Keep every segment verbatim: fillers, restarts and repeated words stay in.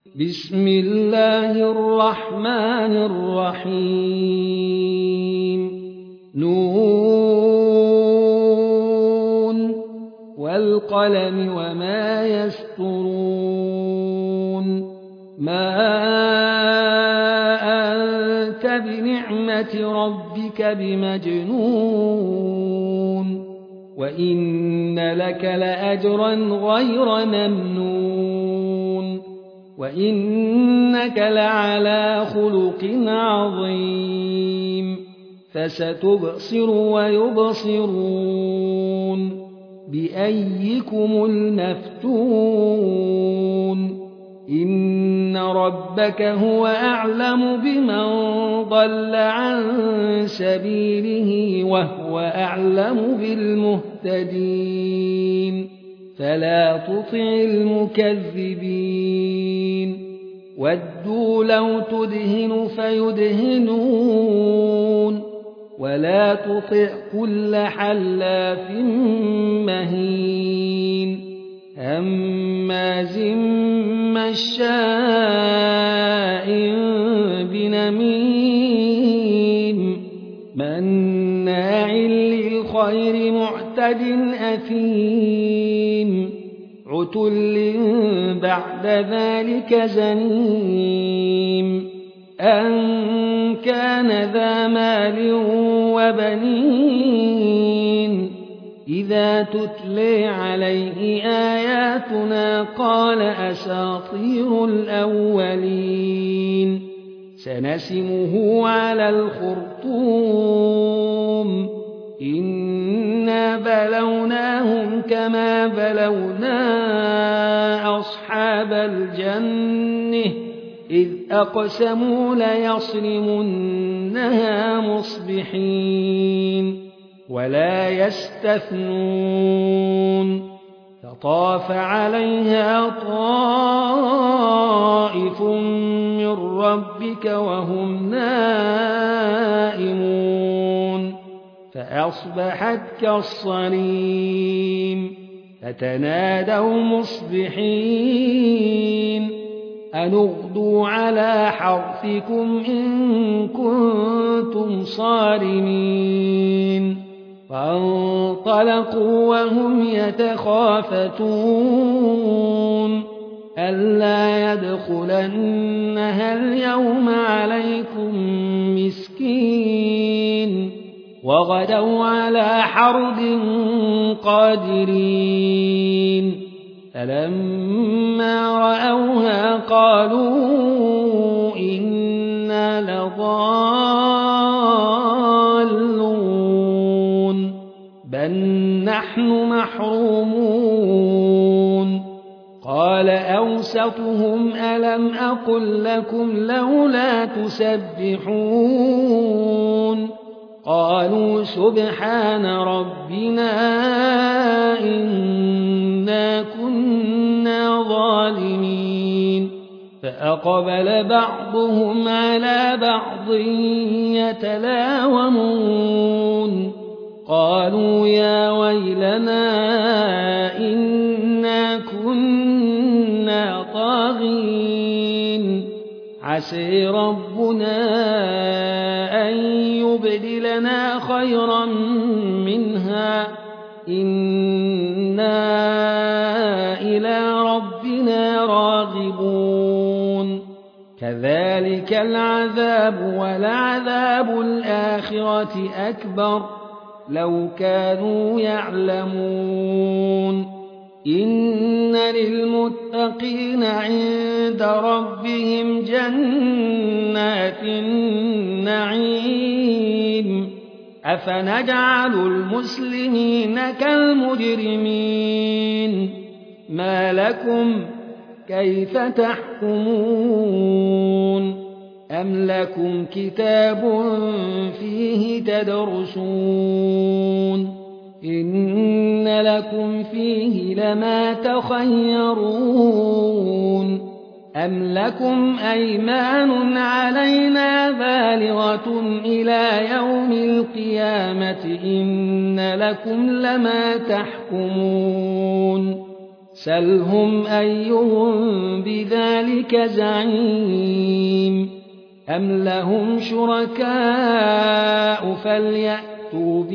بسم الله الرحمن الرحيم نون والقلم وما يسطرون ما أنت بنعمة ربك بمجنون وإن لك لأجرا غير ممنون وإنك لعلى خلق عظيم فستبصر ويبصرون بأيكم المفتون إن ربك هو أعلم بمن ضل عن سبيله وهو أعلم بالمهتدين فلا تطع المكذبين ودوا لو تدهن فيدهنون ولا تطع كل حلاف مهين هماز مشاء بنميم مناع للخير معتد أثيم عتل بعد ذلك زنيم أن كان ذا مال وبنين إذا تتلي عليه آياتنا قال أساطير الأولين سنسمه على الخرطوم إنا بلوناهم كما بلونا أصحاب الجنة إذ أقسموا ليصرمنها مصبحين ولا يستثنون فطاف عليها طائف من ربك وهم نائمون فأصبحت كالصريم فتنادوا مصبحين أن اغدوا على حرثكم إن كنتم صارمين فانطلقوا وهم يتخافتون ألا يدخلنها اليوم عليكم مسكين وغدوا على حرد قادرين فلما رأوها قالوا إنا لضالون بل نحن محرومون قال أوسطهم ألم أقل لكم لولا تسبحون قالوا سبحان ربنا إنا كنا ظالمين فأقبل بعضهم على بعض يتلاومون قالوا يا ويلنا إنا كنا طاغين عسى ربنا أن يبدلنا خيرا منها إنا إلى ربنا راغبون كذلك العذاب ولعذاب الآخرة أكبر لو كانوا يعلمون إن للمتقين عند ربهم جنات النعيم أفنجعل المسلمين كالمجرمين ما لكم كيف تحكمون أم لكم كتاب فيه تدرسون إن لكم فيه لما تخيرون أم لكم أيمان علينا بالغة إلى يوم القيامة إن لكم لما تحكمون سلهم أيهم بذلك زعيم أم لهم شركاء فليأتوا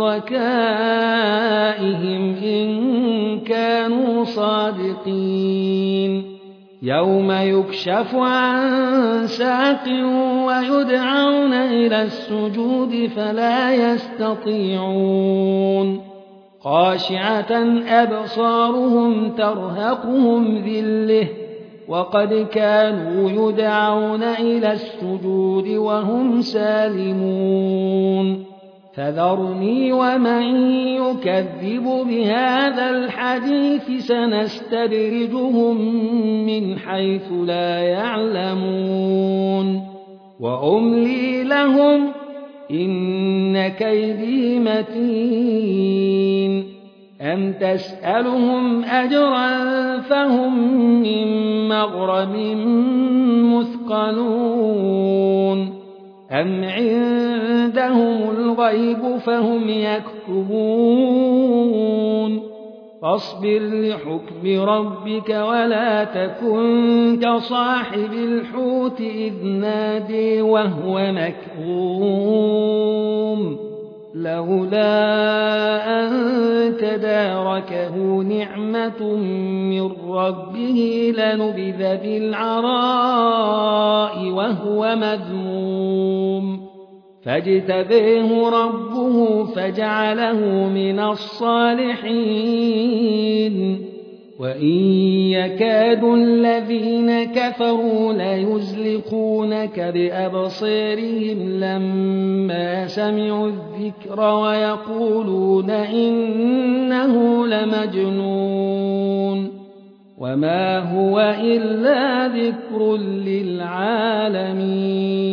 بشركائهم إن كانوا صادقين يوم يكشف عن ساق ويدعون إلى السجود فلا يستطيعون خاشعة أبصارهم ترهقهم ذلة وقد كانوا يدعون إلى السجود وهم سالمون فذرني ومن يكذب بهذا الحديث سنستدرجهم من حيث لا يعلمون وأملي لهم إن كيدي متين أم تسألهم أجرا فهم من مغرم مثقلون أم عندهم الغيب فهم يكتبون فاصبر لحكم ربك ولا تكن كصاحب الحوت إذ نادي وهو مكظوم لولا أن تداركه نعمة من ربه لنبذ بالعراء وهو مذموم فاجتبيه ربه فجعله من الصالحين وإن يكاد الذين كفروا ليزلقونك بأبصارهم لما سمعوا الذكر ويقولون إنه لمجنون وما هو إلا ذكر للعالمين